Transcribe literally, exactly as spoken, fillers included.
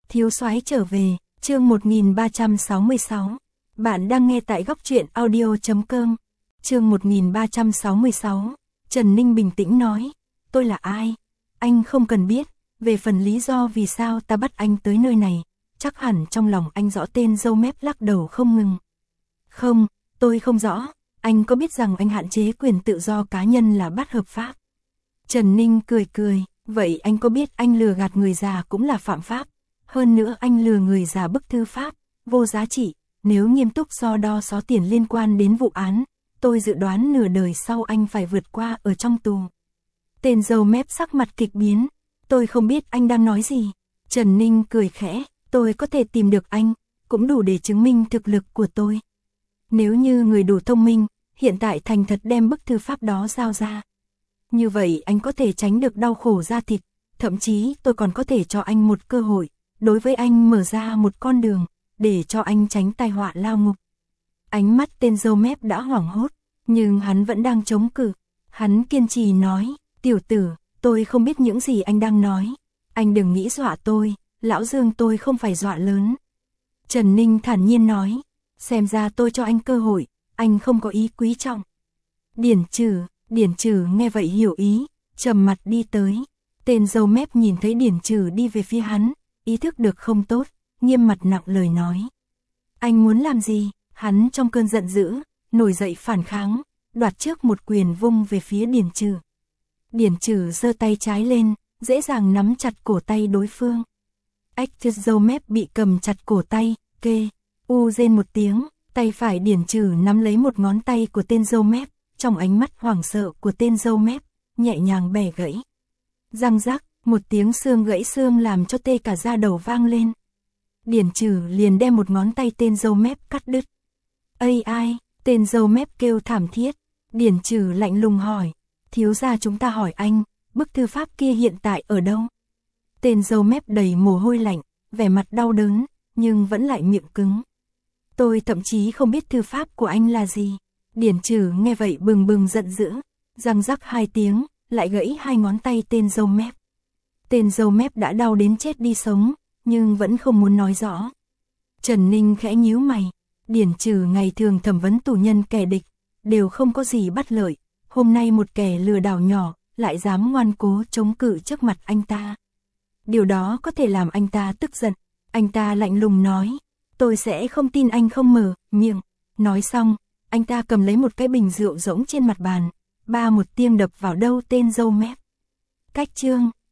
Thiếu soái trở về, chương một nghìn ba trăm sáu mươi sáu. Bạn đang nghe tại góc truyện audio chấm com. Chương một nghìn ba trăm sáu mươi sáu. Trần Ninh bình tĩnh nói, tôi là ai? Anh không cần biết, về phần lý do vì sao ta bắt anh tới nơi này, chắc hẳn trong lòng anh rõ. Tên râu mép lắc đầu không ngừng. Không, tôi không rõ, anh có biết rằng anh hạn chế quyền tự do cá nhân là bắt hợp pháp? Trần Ninh cười cười, vậy anh có biết anh lừa gạt người già cũng là phạm pháp? Hơn nữa anh lừa người già bức thư pháp, vô giá trị, nếu nghiêm túc so đo số tiền liên quan đến vụ án, tôi dự đoán nửa đời sau anh phải vượt qua ở trong tù. Tên râu mép sắc mặt kịch biến, tôi không biết anh đang nói gì. Trần Ninh cười khẽ, tôi có thể tìm được anh, cũng đủ để chứng minh thực lực của tôi. Nếu như người đủ thông minh, hiện tại thành thật đem bức thư pháp đó giao ra. Như vậy anh có thể tránh được đau khổ da thịt, thậm chí tôi còn có thể cho anh một cơ hội, đối với anh mở ra một con đường, để cho anh tránh tai họa lao ngục. Ánh mắt tên râu mép đã hoảng hốt, nhưng hắn vẫn đang chống cự. Hắn kiên trì nói, tiểu tử, tôi không biết những gì anh đang nói. Anh đừng nghĩ dọa tôi, lão Dương tôi không phải dọa lớn. Trần Ninh thản nhiên nói, xem ra tôi cho anh cơ hội, anh không có ý quý trọng. Điển Trừ, Điển Trừ nghe vậy hiểu ý, trầm mặt đi tới. Tên râu mép nhìn thấy Điển Trừ đi về phía hắn, ý thức được không tốt, nghiêm mặt nặng lời nói. Anh muốn làm gì? Hắn trong cơn giận dữ, nổi dậy phản kháng, đoạt trước một quyền vung về phía Điển Trừ. Điển Trừ giơ tay trái lên, dễ dàng nắm chặt cổ tay đối phương. Ách, râu mép bị cầm chặt cổ tay, kê, u rên một tiếng, tay phải Điển Trừ nắm lấy một ngón tay của tên râu mép, trong ánh mắt hoảng sợ của tên râu mép, nhẹ nhàng bẻ gãy. Răng rắc, một tiếng xương gãy xương làm cho tê cả da đầu vang lên. Điển Trừ liền đem một ngón tay tên râu mép cắt đứt. Ây ai, tên râu mép kêu thảm thiết. Điển Trừ lạnh lùng hỏi, thiếu gia chúng ta hỏi anh, bức thư pháp kia hiện tại ở đâu? Tên râu mép đầy mồ hôi lạnh, vẻ mặt đau đớn, nhưng vẫn lại miệng cứng. Tôi thậm chí không biết thư pháp của anh là gì. Điển Trừ nghe vậy bừng bừng giận dữ, răng rắc hai tiếng, lại gãy hai ngón tay tên râu mép. Tên râu mép đã đau đến chết đi sống, nhưng vẫn không muốn nói rõ. Trần Ninh khẽ nhíu mày, Điển Trừ ngày thường thẩm vấn tù nhân kẻ địch, đều không có gì bất lợi, hôm nay một kẻ lừa đảo nhỏ, lại dám ngoan cố chống cự trước mặt anh ta. Điều đó có thể làm anh ta tức giận, anh ta lạnh lùng nói, tôi sẽ không tin anh không mở miệng. Nói xong, anh ta cầm lấy một cái bình rượu rỗng trên mặt bàn, ba một tiếng đập vào đầu tên râu mép. Cách chương